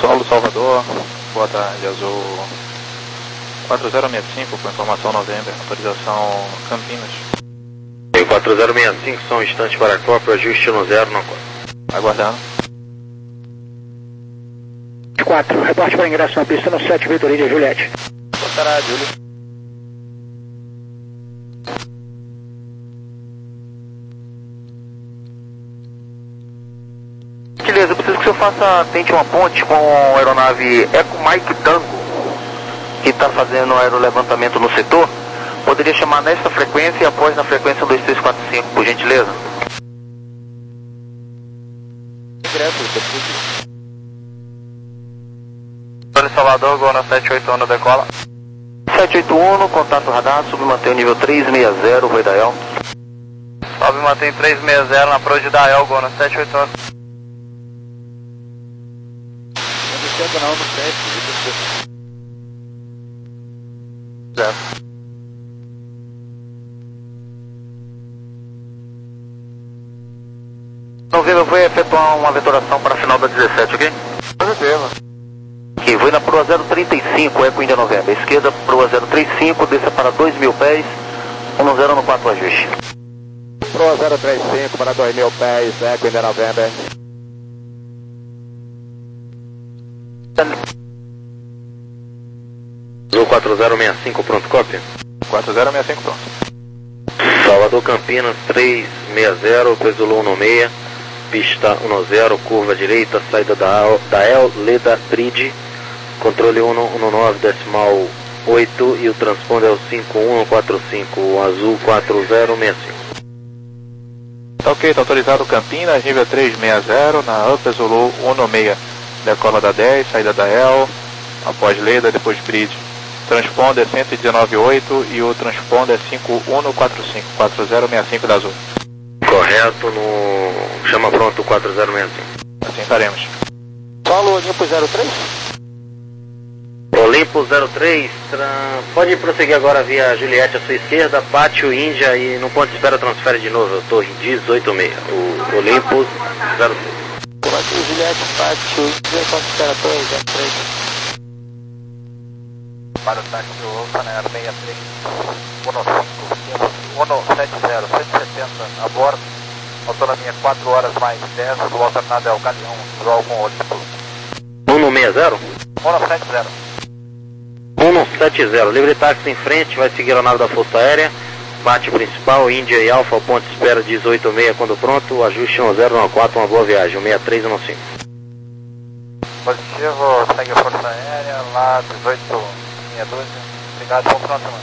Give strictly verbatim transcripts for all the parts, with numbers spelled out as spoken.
Paulo Salvador, boa tarde, azul quatro zero seis cinco com informação November, autorização Campinas. quatro zero seis cinco, só um instante para a Copa, ajuste no zero na Copa. Aguardando. quatro, reporte para ingresso na pista no sete, Vitor Índia Juliette. Boa tarde, Júlio. Beleza, eu preciso que o senhor faça, tente uma ponte com a aeronave Eco Mike Tango, que está fazendo aerolevantamento no setor. Poderia chamar nesta frequência e após na frequência dois três quatro cinco, por gentileza? Paulo Salvador, gol na sete oito um, decola. sete oito um, contato radar, submantém o nível três seis zero, Rui Dael. Sobe, mantém três seis zero na approach de Dael, gol na sete oito um. Não descendo não, no sete, zero. Novembro, eu vou efetuar uma vetoração para a final da dezessete, ok? Reserva. Ok, vou na proa zero trinta e cinco, Eco Índia Novembro. Esquerda, proa zero trinta e cinco, desça para dois mil pés, um zero no quatro ajuste. Proa zero trinta e cinco para dois mil pés, Eco Índia Novembro. Azul quatro zero seis cinco, pronto, cópia. quatro zero seis cinco, pronto. Salvador Campinas três seis zero, Pesolou um seis, pista um zero, curva direita, saída da, da El Leda Pride, controle um um nove decimal oito e o transponder é o cinco um quatro cinco, azul quatro zero seis cinco. Tá ok, tá autorizado Campinas, nível três seis zero, na Upper Zulu um seis, decola da dez, saída da El, após Leda, depois Bridge. Transponder cento e dezenove oito e o transponder cinco um quatro cinco, quatro zero seis cinco da Azul. Correto, no chama pronto quatro zero seis cinco. Assim faremos. Paulo Olimpo zero três. Olimpo zero três, tra... pode prosseguir agora via Juliette à sua esquerda, Pátio Índia e no ponto de espera transfere de novo, Torre dezoito seis, o Olimpo zero três. Por aqui, Juliette, Pátio Índia, ponto de espera, Torre zero três. Para o táxi do Oceaner seis três um cinco um sete zero, cento e setenta a bordo, autonomia quatro horas mais dez, o alternado é o Galeão, visual com Olimpo. um seis zero? um sete zero. um sete zero, livre táxi em frente, vai seguir a nave da Força Aérea, bate principal, Índia e Alfa, ao ponto de espera dezoito seis quando pronto, ajuste um zero um quatro, uma boa viagem, um seis três um cinco. Positivo, segue a Força Aérea, lá dezoito seis doze, obrigado, bom final de semana.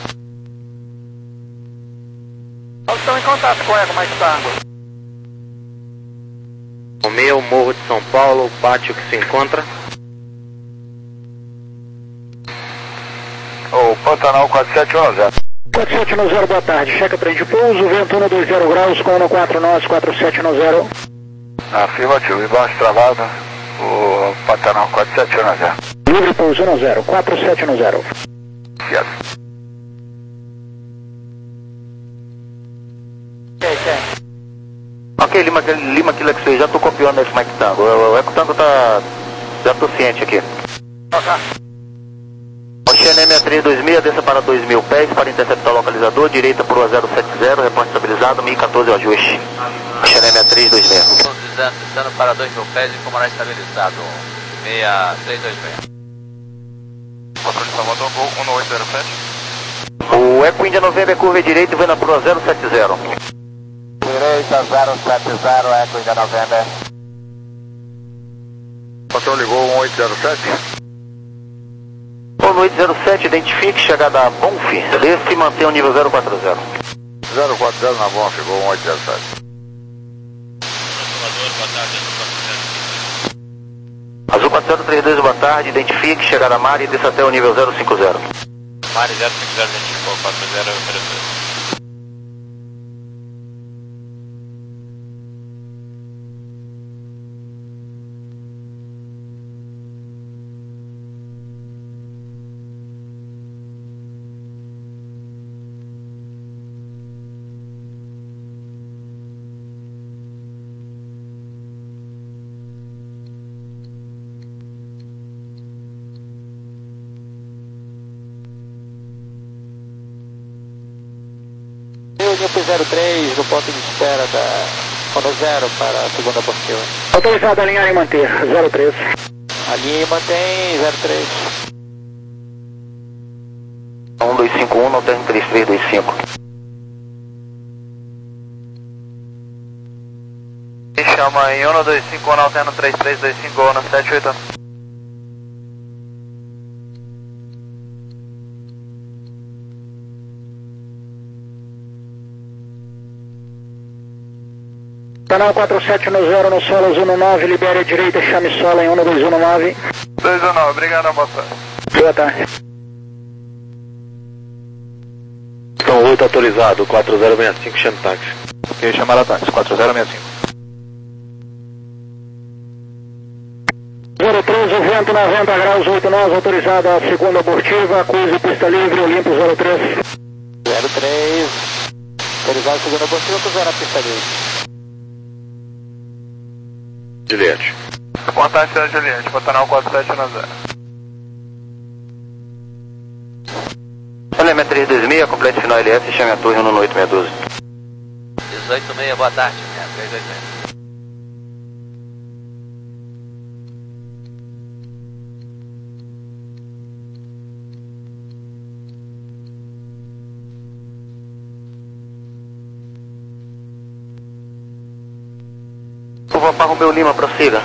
Nós estamos em contato com o Eco Mike Tango. Romeu, Morro de São Paulo, Pátio que se encontra. O Pantanal quatro sete um zero. quatro sete um zero, boa tarde. Checa trem de pouso, vento um dois zero graus com um quatro nove, quatro sete um zero. Afirmativo, embaixo travado, o Pantanal quatro sete um zero. Livre pouso um zero, quatro sete um zero. Certo. Ok, Lima, Lima Kilo X-Ray, já estou copiando esse Mike Tango. O Eco Tango tá... já estou ciente aqui. Ok. Ocean sessenta e três dois seis, desça para dois mil pés, para interceptar o localizador, direita para o zero sete zero, reporte estabilizado, mil e quatorze o ajuste. Ocean sessenta e três dois seis. Descendo para dois mil pés e comandante estabilizado, seis três dois seis. Controle Salvador, Gol um oito zero sete. O Eco Índia Novembro é curva direita e vem na proa zero sete zero. Direita zero sete zero, Eco Índia Novembro. Controle Gol um oito zero sete. um oito zero sete, identifique, chegada a Bonf, desce e mantém o nível zero quatro zero. zero quatro zero na Bonf, Gol um oito zero sete. Azul quatro zero três dois, boa tarde, identifique, chegada a Mari e desça até o nível zero cinco zero. Mari zero cinco zero, identificou quatro zero ofereceu. linha para o zero três, no ponto de espera da Fono Zero para a segunda abortiva. Autorizado a alinhar e manter, zero três. Alinha e mantém zero três. um dois cinco um, Alterno três três dois cinco. Me chama em um dois cinco um, Alterno três três dois cinco, na sete oito. Canal quatro sete um zero no Solos um nove, libere a direita, chame sola em um dois um nove. dois um nove, obrigado, boa tarde. Boa tarde. Então oito autorizado, quatro zero seis cinco, chame táxi. Ok, chamada táxi, quatro zero seis cinco. zero três, o vento noventa graus, oito nove, autorizado a segunda abortiva, acuse pista livre, Olimpo zero três. zero três, autorizado a segunda abortiva, cruzar a pista livre. Juliette. Contato da Juliette, Pantanal quatro sete um zero. Elemento três dois seis, complete final L S, chame a torre no oito seis um dois. dezoito seis, boa tarde, três dois seis. Por favor, Rubeu Lima, prossiga.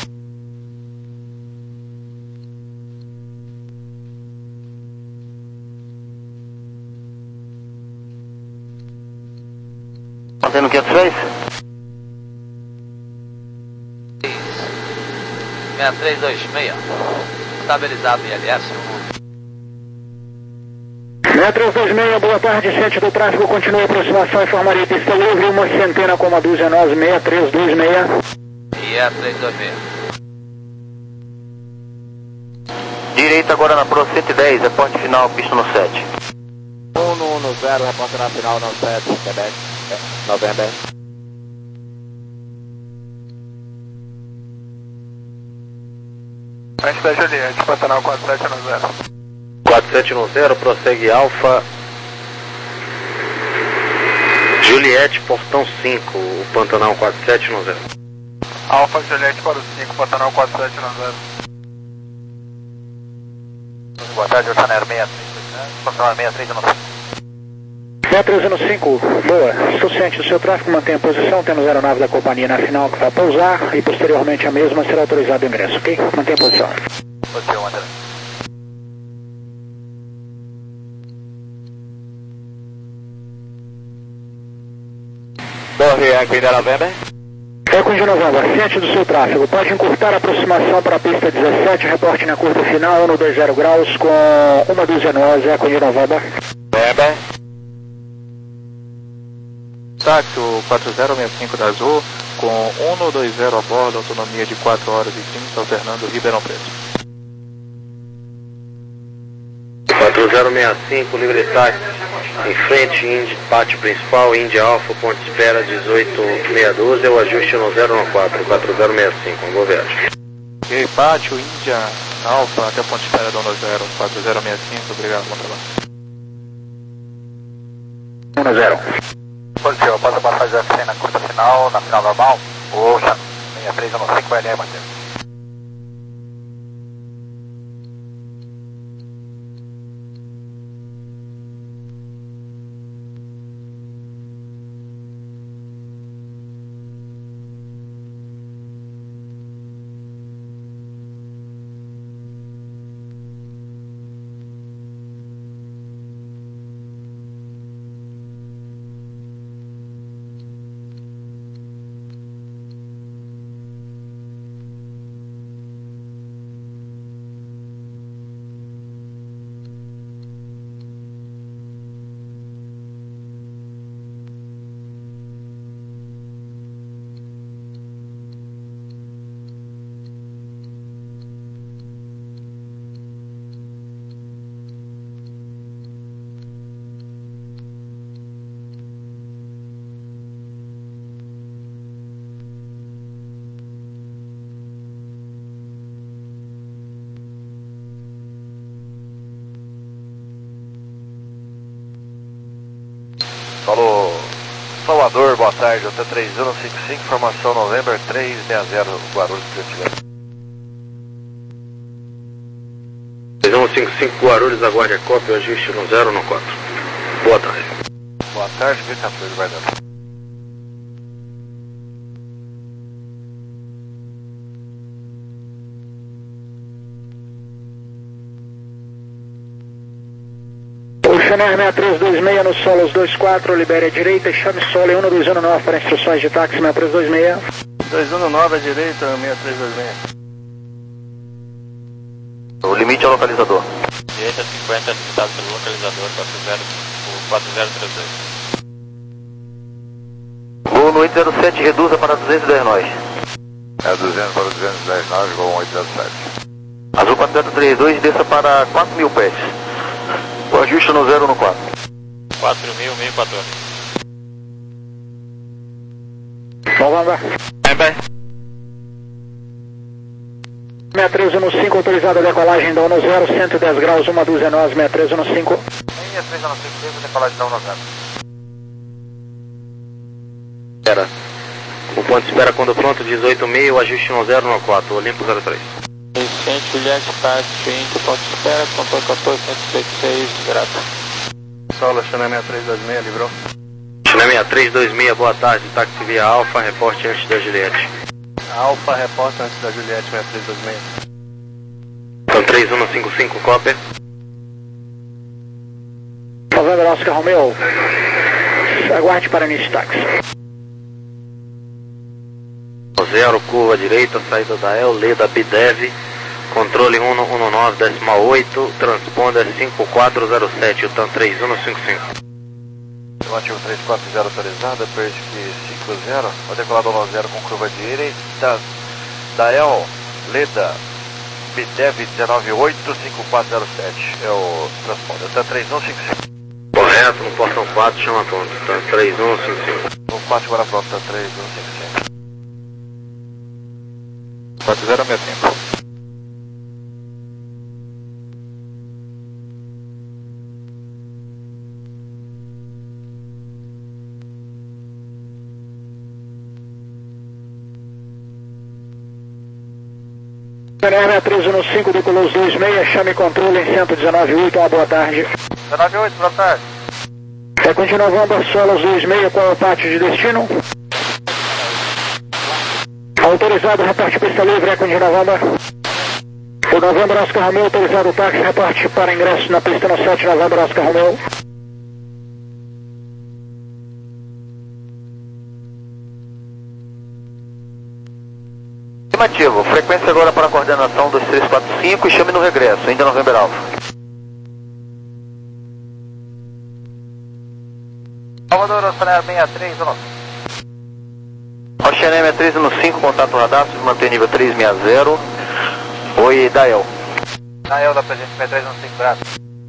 Mantendo quinhentos e seis? seis três dois seis, estabilizado em L S. seis três dois seis, boa tarde, centro do tráfego, continua a aproximação, informaria pista livre, uma centena com uma dúzia nove seis três dois seis. E é três dois seis. Direita agora na Pro cento e dez, reporte final, pista no sete. um um zero, reporte na final, no sete, Quebec, November. Frente da Juliette, Pantanal quatro sete um zero. quatro sete um zero, prossegue Alfa. Juliette, portão cinco, o Pantanal quatro sete um zero. Alfa Juliette para o cinco, Pantanal quatro sete um zero. Boa tarde, Oceaneiro seis três, Pantanal seis três um cinco. seis três um cinco, boa. Estou ciente do seu tráfego, mantenha a posição, temos a aeronave da companhia na final que vai pousar e posteriormente a mesma será autorizado o ingresso, ok? Mantenha a posição. Positivo, André. Torre Aquila November. Eco de Novembro, ciente do seu tráfego, pode encurtar a aproximação para a pista dezessete, reporte na curva final, um dois zero graus com uma dúzia nove, Eco de Novembro. November. Táxi, o quatro zero seis cinco da Azul, com um dois zero a bordo, autonomia de quatro horas e trinta, alternando Ribeirão Preto. quatro zero seis cinco, livre táxi, em frente, Indy, pátio principal, Indy Alfa, ponte de espera dezoito seis um dois, o ajuste no zero um quatro, quatro zero seis cinco, uma boa viagem. Ok, pátio, Índia, Alfa, até ponte de espera do um zero, quatro zero seis cinco, obrigado, bom trabalho. um zero. Positivo, passa a passagem da F C na curta final, na final normal. Ocean seis três um cinco, L R, Matheus. Equador, boa tarde, Hotel três um cinco cinco, formação November três seis zero, Guarulhos, Preto. três um cinco cinco Guarulhos, aguarde a cópia, ajuste no zero no quatro. Boa tarde. Boa tarde, V quatorze, guardando. Chanel seis três dois seis no Solos dois quatro, libere a direita, chame Solo um dois um nove para instruções de táxi seis três dois seis. dois um nove à direita, seis três dois seis. O limite é o localizador. Direita cinquenta, limitado pelo localizador quatro zero três dois. Gol no oito zero sete, reduza para duzentos e dez nós. É duzentos para duzentos e dez nós, gol oito zero sete. Azul quatro zero três dois, desça para quatro mil pés. O ajuste no zero no quatro. quatro mil, mil e quatorze. November. November. seis três um cinco, autorizada a decolagem da um zero, cento e dez graus, uma dúzia nós, seis três um cinco. seis três um cinco, decolagem da um zero. Espera. O ponto de espera quando pronto, dezoito mil, o ajuste no zero no quatro, Olimpo zero três. Vicente, Juliette, Táxi, Inter, ponto de espera, controle quatorze, cento e trinta e seis, grata. Solo, Chanel seis três dois seis, livrou. Chanel seis três dois seis, boa tarde, táxi via Alfa, reporte antes da Juliette. Alfa, reporta antes da Juliette, seis três dois seis. Então três um cinco cinco, cópia. November Oscar Romeo, aguarde para início de táxi. Zero, curva direita, saída da El, Leda Bidev, controle um um nove, decimal oito, transponder cinco quatro zero sete, U T A M três um cinco cinco. Relativo três quatro zero autorizada, Persky cinco zero, o decolador nove zero com curva direita, da El, Leda Bidev dezenove oito, cinco quatro zero sete, é o transponder, U T A M três um cinco cinco. Correto, no portão quatro, chama ponto, U T A M três um cinco cinco. O quatro agora pronto, U T A M três um cinco cinco. quatro zero sessenta e cinco. Chanel seis três um cinco, decolou os dois seis, chame controle em cento e dezenove oito, uma boa tarde. dezenove oito, boa tarde. É continua November, Solos dois seis, qual é o pátio de destino? Autorizado, reporte pista livre, Eco de November. O November Oscar Romeo, autorizado o táxi, reporte para ingresso na pista no sete November Oscar Romeo. Afirmativo, frequência agora para a coordenação dois três quatro cinco e chame no regresso, ainda November Alfa. Salvador, Oceanário seis três um cinco. Oceanário seis três um cinco, contato radar, mantém nível três seis zero. Oi, Dael. Dael da presente seis três um cinco, braço.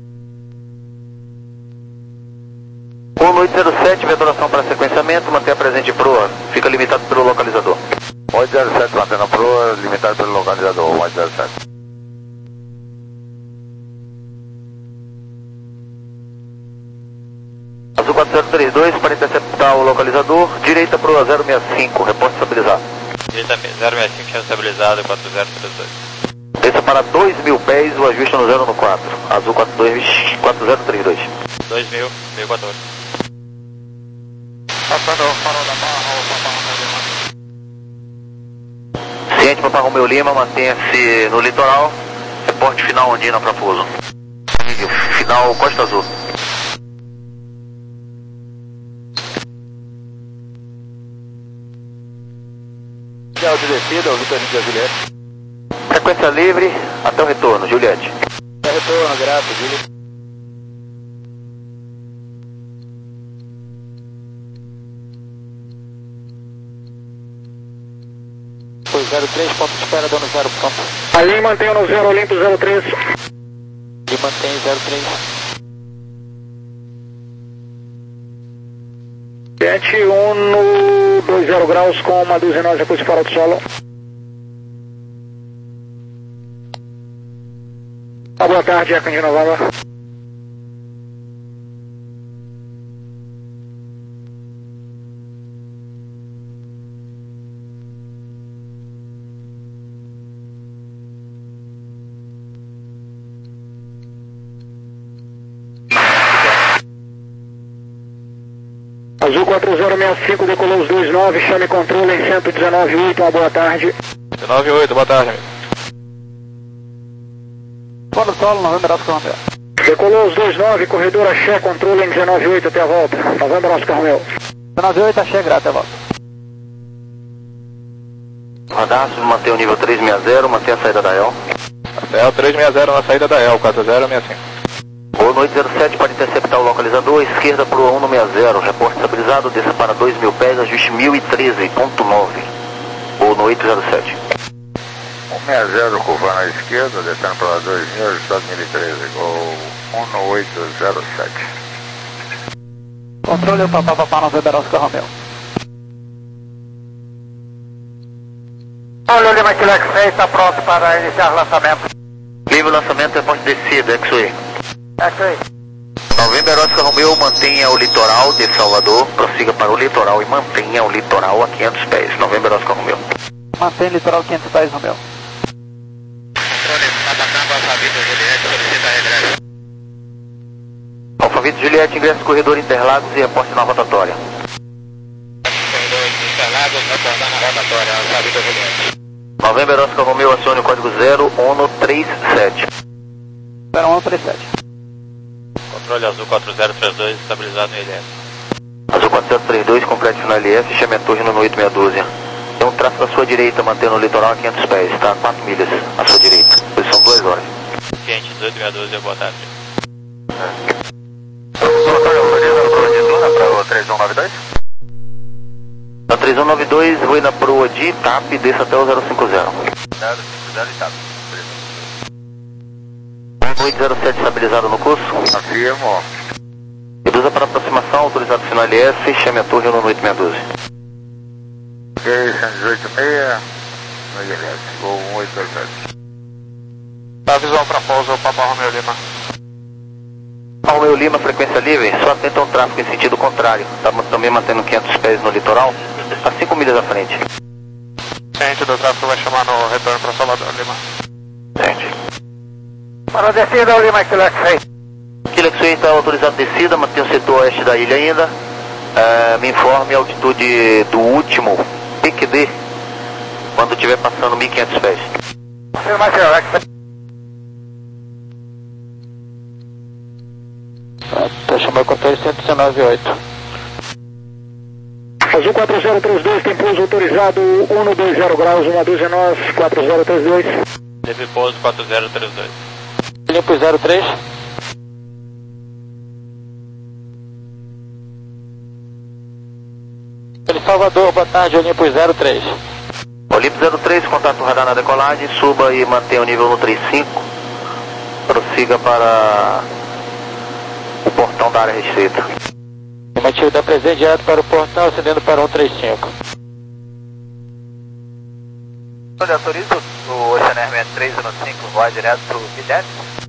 um oito zero sete, vetoração para sequenciamento, mantenha presente proa, fica limitado pelo localizador. oito zero sete, mantendo a proa, limitado pelo localizador, oito zero sete. Azul quatro zero três dois, para interceptar o localizador, direita proa zero seis cinco, reporte estabilizado. Direita zero seis cinco, chama estabilizado, quatro zero três dois. Desça para dois mil pés, o ajuste no zero no quatro, Azul quatro zero três dois. dois mil, mil e quatorze. Passando o farol da barra, o Papa Romeo Lima. Ciente Papa Romeo Lima, mantenha-se no litoral, reporte final Andina para pouso. Final Costa Azul. Final de descida, o Vitor Henrique e a Juliette. Frequência livre, até o retorno, Juliette. Até o retorno, grato, Juliette. Foi zero três, ponto de espera, dando zero pronto. Ali mantém no zero, Olimpo zero três. E mantém zero três. sete um no dois zero graus com uma dúzia nós depois fora do solo. Uma boa tarde, Eco de November. Azul quatro zero seis cinco, decolou os dois nove, chame controle em cento e dezenove ponto oito, uma boa tarde. dezenove ponto oito, boa tarde, amigo. Fora solo, November Oscar Romeo. Decolou os dois nove, corredor Axé, controle em dezenove ponto oito, até a volta. November Oscar Romeo. dezenove ponto oito, Axé, grata, até a volta. Radastro, mantém o nível três seis zero, mantém a saída da E L. Céu três seis zero na saída da E L, quatro zero seis cinco. Boa noite, zero sete, para interceptar o localizador, esquerda para o um seis zero, reporte estabilizado, desça para dois mil pés, ajuste mil e treze ponto nove. Boa noite, zero sete. um seis zero, curva na esquerda, descendo para dois mil, ajustado mil e treze, gol um oito zero sete. Controle o Papá Papá November Oscar Romeo. Olha o Lima Quilec seis, está pronto para iniciar o lançamento. Livre lançamento, reporte descida, X-Way. X-Way. November Oscar Romeo, mantenha o litoral de Salvador, prossiga para o litoral e mantenha o litoral a quinhentos pés. November Oscar Romeo. Mantém litoral quinhentos pés, Romeo. Controle, está passando Alphaville Juliette, solicita regresso. Alphaville Juliette, ingresso corredor Interlagos e reporte na rotatória. Corredor Interlagos, reportando a rotatória, Alphaville Juliette. November Oscar Romeo, acione o código zero um três sete. zero um três sete. Controle Azul quatro zero três dois, estabilizado no I L S. Azul quatro zero três dois, complete final L S, chame a torre no oito seis um dois. Tem um tráfego à sua direita, mantendo o litoral a quinhentos pés, está a quatro milhas à sua direita. Posição duas horas. Quente dezoito seis dois, boa tarde. Para o três um nove dois? Na três um nove dois, voe na proa de Itap, desça até o zero cinco zero. zero cinco zero Itap. oito zero sete estabilizado no curso. Afirmo. Reduza para aproximação, autorizado final L S, chame a torre no oito seis um dois. Ok, cento e dezoito ponto seis, no I L S, gol um oito zero sete. Tá visual para pouso, Papa Romeo Lima. Romeo Lima, frequência livre, só atenta ao tráfego em sentido contrário. Tá também mantendo quinhentos pés no litoral, a cinco milhas à frente. Gente do tráfego vai chamar no retorno para Salvador, Lima. Gente. Para a descida, o Lima Quilec seis. Quilec seis está autorizado descida, mantém o setor oeste da ilha ainda. É, me informe a altitude do último P Q D quando estiver passando mil e quinhentos pés. Lima Quilec seis. Deixa meu controle cento e dezenove ponto oito. Azul quatro zero três dois, tem pouso autorizado cento e vinte graus, uma dúzia nós, quatro zero três dois. Teve pouso quatro zero três dois. Limpo zero três. Ele Salvador, boa tarde, Olimpo zero três. Olimpo zero três, contato radar na decolagem, suba e mantenha o nível no trinta e cinco. Prossiga para o portão da área restrita. Estimativa da presente direto para o portão, acendendo para cento e trinta e cinco. Olha, autoriza o Oceaner três um cinco, voar direto para o B dez?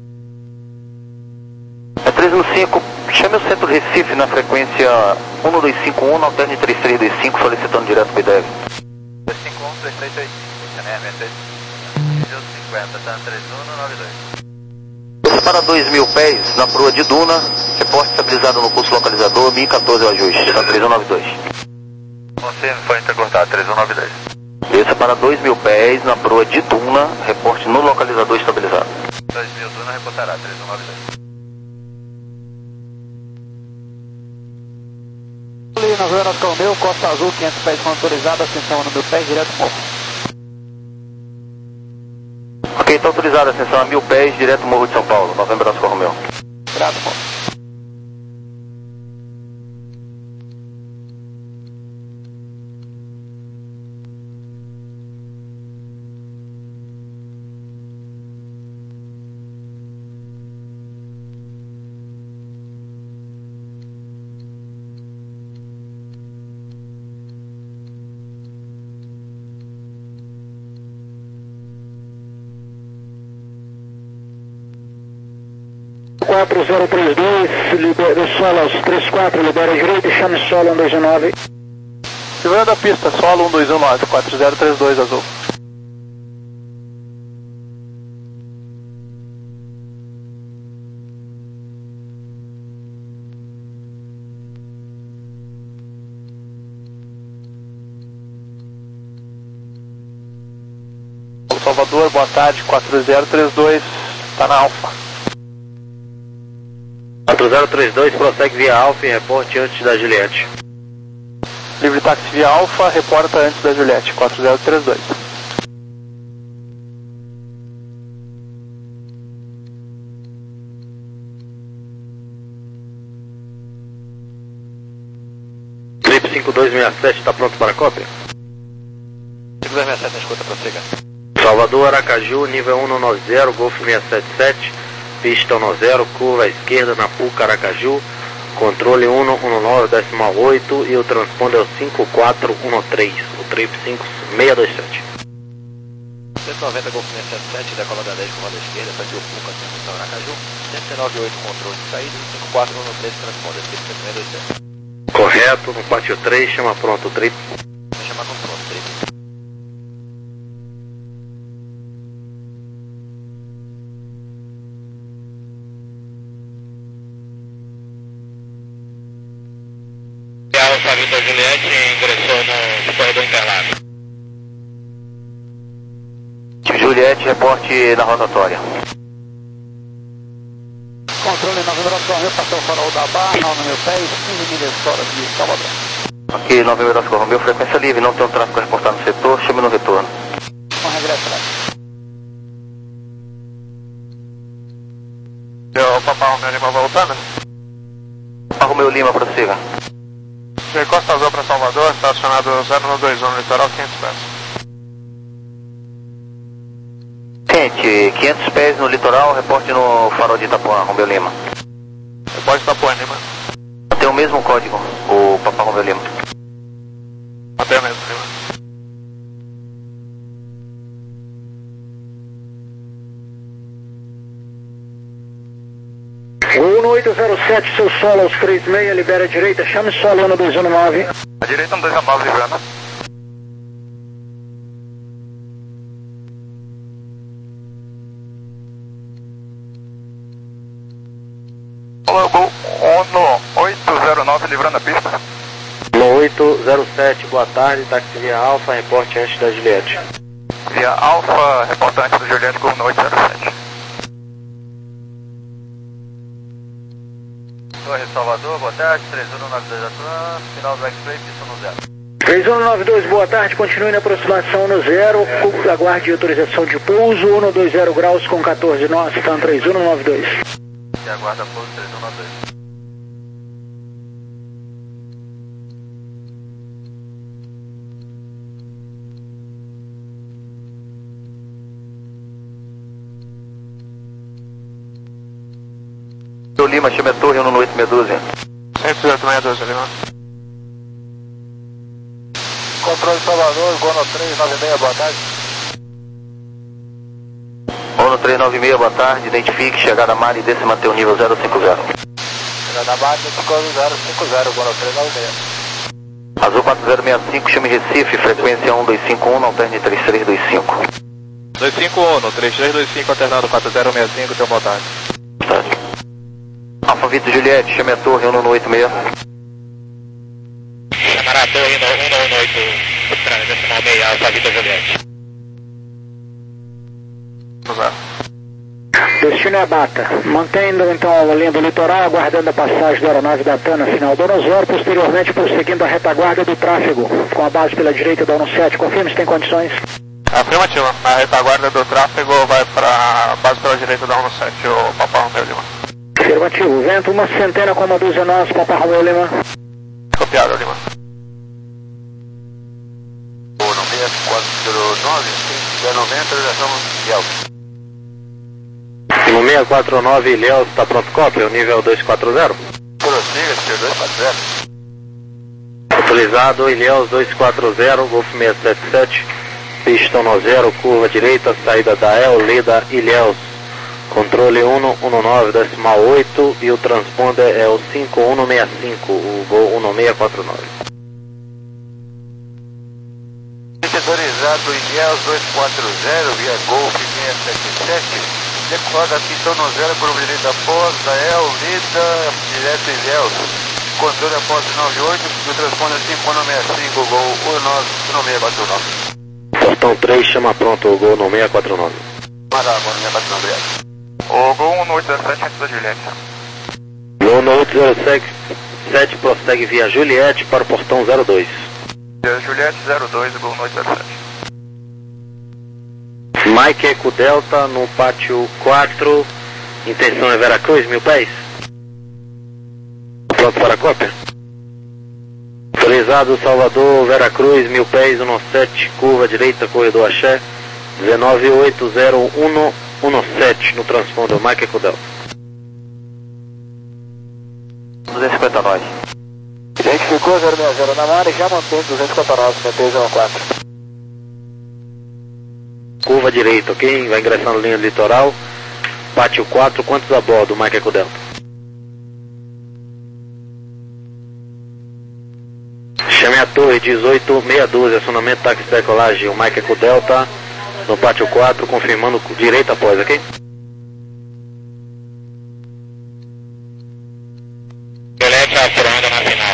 É três um cinco, chame o centro Recife na frequência um dois cinco um, alterne três três dois cinco, solicitando direto para o B dez. dois cinco um, três três dois cinco, Oceaner três cinquenta, tá três um nove dois. Para dois mil pés, na proa de Duna, reporte estabilizado no curso localizador, mil e quatorze o ajuste, tá três um nove dois. Você foi intercortado, três um nove dois. Desça para dois mil pés, na proa de Duna, reporte no localizador estabilizado. dois mil Duna reportará, três um nove dois. Novembro Oscar Romeo, Costa Azul, quinhentos pés autorizado, ascensão no mil pés, direto morro. Ok, está autorizado a ascensão a mil pés, direto Morro de São Paulo, Novembro Oscar Romeo. Grato, morro. quatro zero três dois, libera solo aos três quatro, libera a direita e chame solo um dois um nove. Segurando a pista, solo um dois um nove, quatro zero três dois azul. Salvador, boa tarde, quatro zero três dois, tá na Alfa. quatro zero três dois, prossegue via Alfa e reporte antes da Juliette. Livre táxi via Alfa, reporta antes da Juliette, quatro zero três dois. Trip cinco dois seis sete, está pronto para a cópia? cinco dois seis sete, na escuta, prossiga. Salvador, Aracaju, nível um nove zero, Golf seis sete sete, pista um zero, curva à esquerda na Puca, Aracaju, controle um um nove decimal oito e o transponder é o cinco quatro um três, o trip cinco seis dois sete. cento e noventa, Golf seis sete sete, decola da dez, curva da esquerda, para o Puca, atenção Aracaju, cento e noventa e oito, controle de saída, cinco quatro um três, transponder, trip cinco seis dois sete. Correto, no pátio três, chama pronto o trip. Vou chamar com pronto, trip. Alfa Vitor Juliette ingressou no corredor Interlagos. Juliette, reporte na rotatória. Controle nove Brasco, repassou o farol da barra, número dez, quinze milhas fora de Salvador. Aqui, nove Brasco, Romeu, frequência livre, não tem um tráfego a reportar no setor, chame no retorno. Com regresso lá. O Papa Romeu Lima voltando? Papa Romeu Lima, prossiga. Costa Azul para Salvador, estacionado zero um dois um, litoral quinhentos pés. Gente, quinhentos pés no litoral, reporte no farol de Itapuã, Romeu Lima. Reporte Itapuã, Lima. Tem o mesmo código, o Papa Romeu Lima. Até mesmo, Lima. um oito zero sete, seu solo aos três seis, libera a direita, chame solo um dois um nove. A direita um dois um nove, livrando. Olá, Gol um oito zero nove, livrando a pista. um oito zero sete, boa tarde, táxi via Alfa, reporte antes da Juliette. Via Alfa, reporta antes do Juliette, Gol um oito zero sete. Torre Salvador, boa tarde, três um nove dois Atlan, final do X-Ray, pista no zero. três um nove dois, boa tarde, continue na aproximação no zero, aguarde autorização de pouso, um dois zero graus com quatorze nós, Stan três um nove dois. E aguarda pouso três um nove dois. O Lima, chame a torre um oito seis doze. cento e oito seis doze, Lima. Controle Salvador, Gono três nove seis, boa tarde. ONU três nove seis, boa tarde, identifique, chegada a mar e desce manter o nível zero cinco zero. Chegada a mar, zero cinco zero, Gono três nove seis. Azul quatro zero seis cinco, chame Recife, frequência um dois cinco um, alterne três três dois cinco. dois cinco um, três três dois cinco, alternando quatro zero seis cinco, tem boa tarde. Tarde. Alfa Vitor Juliette, chame a torre um oito seis. Chamará a torre um oito decimal seis, Alfa Vitor Juliette. Destino é Abata, mantendo então a linha do litoral, aguardando a passagem da aeronave da TAN na final do ONU zero, posteriormente prosseguindo a retaguarda do tráfego, com a base pela direita da ONU sete, confirme se tem condições. Afirmativa, a retaguarda do tráfego vai para a base pela direita da ONU sete, o Papa Romeu Lima. Afirmativo, vento uma centena com uma dúzia nós, Papa Romeu Lima. Copiado, Lima. O seis quatro nove, cinco noventa, direção Yelp. No seis quatro nove, Ilhéus, está pronto cópia, o nível dois quatro zero. Prossiga, senhor dois quatro zero. Autorizado, Ilhéus dois quatro zero, Golf seis sete sete, pista um zero, curva direita, saída da El, Leda, Ilhéus. Controle um um nove decimal oito e o transponder é o cinco um seis cinco, o Gol um seis quatro nove. Autorizado Ilhéus dois quatro zero, via Golf seis sete sete, decola da pista um zero, curva direita após, da El, Leda, direto Ilhéus. Controle após nove oito, o transponder cinco um seis cinco, Gol um nove seis quatro nove. Portão três, chama pronto o Gol no seis quatro nove. Manda agora, seis quatro nove, obrigado. O Gol um oito zero sete, antes da Juliette. Gol no oito zero sete, prossegue via Juliette para o portão zero dois. Juliette zero dois, Gol no oito zero sete. Mike Eco Delta no pátio quatro, intenção é Veracruz, mil pés. Pronto para a cópia. Autorizado Salvador, Veracruz, mil pés, sete, curva direita, corredor Axé, um nove oito zero um um sete no transponder Mike Eco Delta. duzentos e cinquenta e nove. Identificou zero seis zero na área e já mantém duzentos e cinquenta e nove, mantém zero quatro. Curva direita, ok? Vai ingressar na linha litoral. Pátio quatro, quantos a bordo, Mike Eco Delta? Chame a torre dezoito meia dúzia, acionamento táxi decolagem, o Mike Eco Delta no pátio quatro, confirmando direita após, ok? Juliette apurando na final.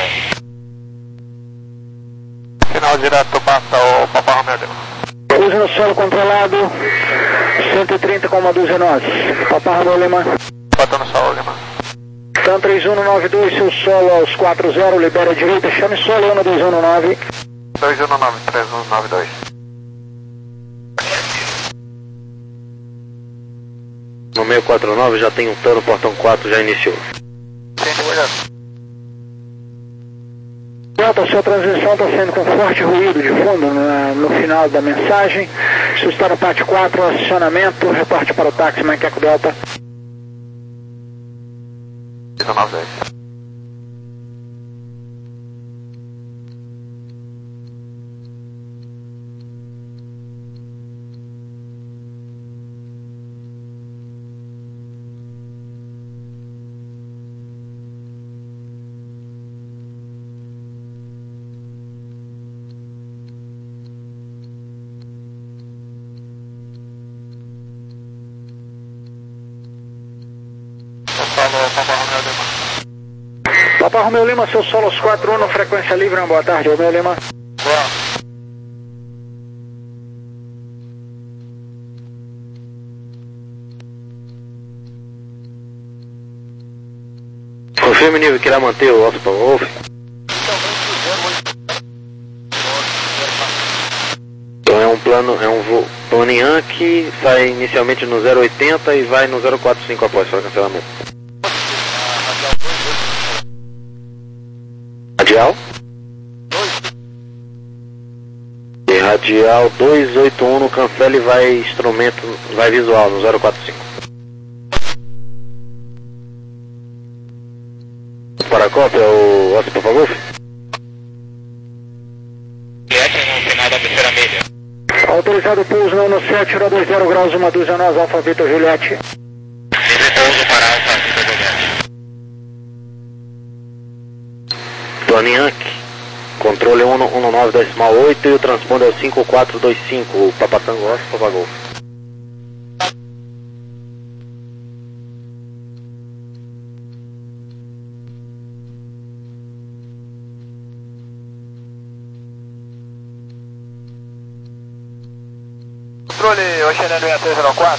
Final direto, passa o Papa Romeo Lima. Uso no solo controlado, cento e trinta com uma dúzia nós. Papa Romeo Lima. Bota no solo, Lima. Tan três um nove dois, seu solo aos quatro zero, libera a direita, chame solo um dois um nove. dois um nove, três um nove dois. No seis quatro nove já tem um T A N no portão quatro, já iniciou. Delta, sua transmissão está sendo com forte ruído de fundo na, no final da mensagem. Se está no pátio quatro, acionamento, reporte para o táxi Mike Eco Delta. nove dez. Papa Romeo Lima, seu solo aos quatro um, frequência livre, uma boa tarde, Romeo Lima. Boa. Confirme o nível que irá manter o Oscar Wolf. Então é um plano, é um voo plano Yankee, sai inicialmente no zero oitenta e vai no zero quatro cinco após o cancelamento. Radial? E radial dois oito um no cancela e vai instrumento, vai visual no zero quatro cinco. Para a cópia, o Oscar, por favor. Juliette no final da terceira milha. Autorizado pouso no sete, zero dois zero graus, uma dúzia nós, Alfa Vitor Juliette. Livre pouso para Alfa Vitor Juliette. Plano Yankee, controle um nove decimal oito e o transponder é o cinco quatro dois cinco, o Papa Tango Oscar, Papa Golf. Controle Oceano seis três zero quatro.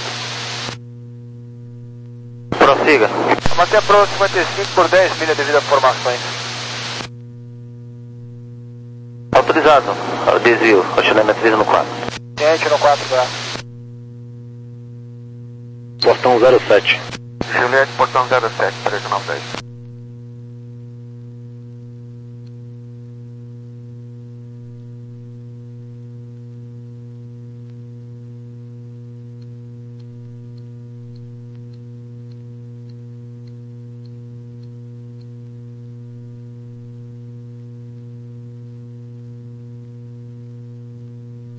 Prossiga. Manter Pro cinquenta e cinco por dez milhas devido a formações. Autorizado. Desvio. Oceano três no quatro. Gente no quatro, tá? Portão zero sete. Juliette, portão zero sete, três nove dez.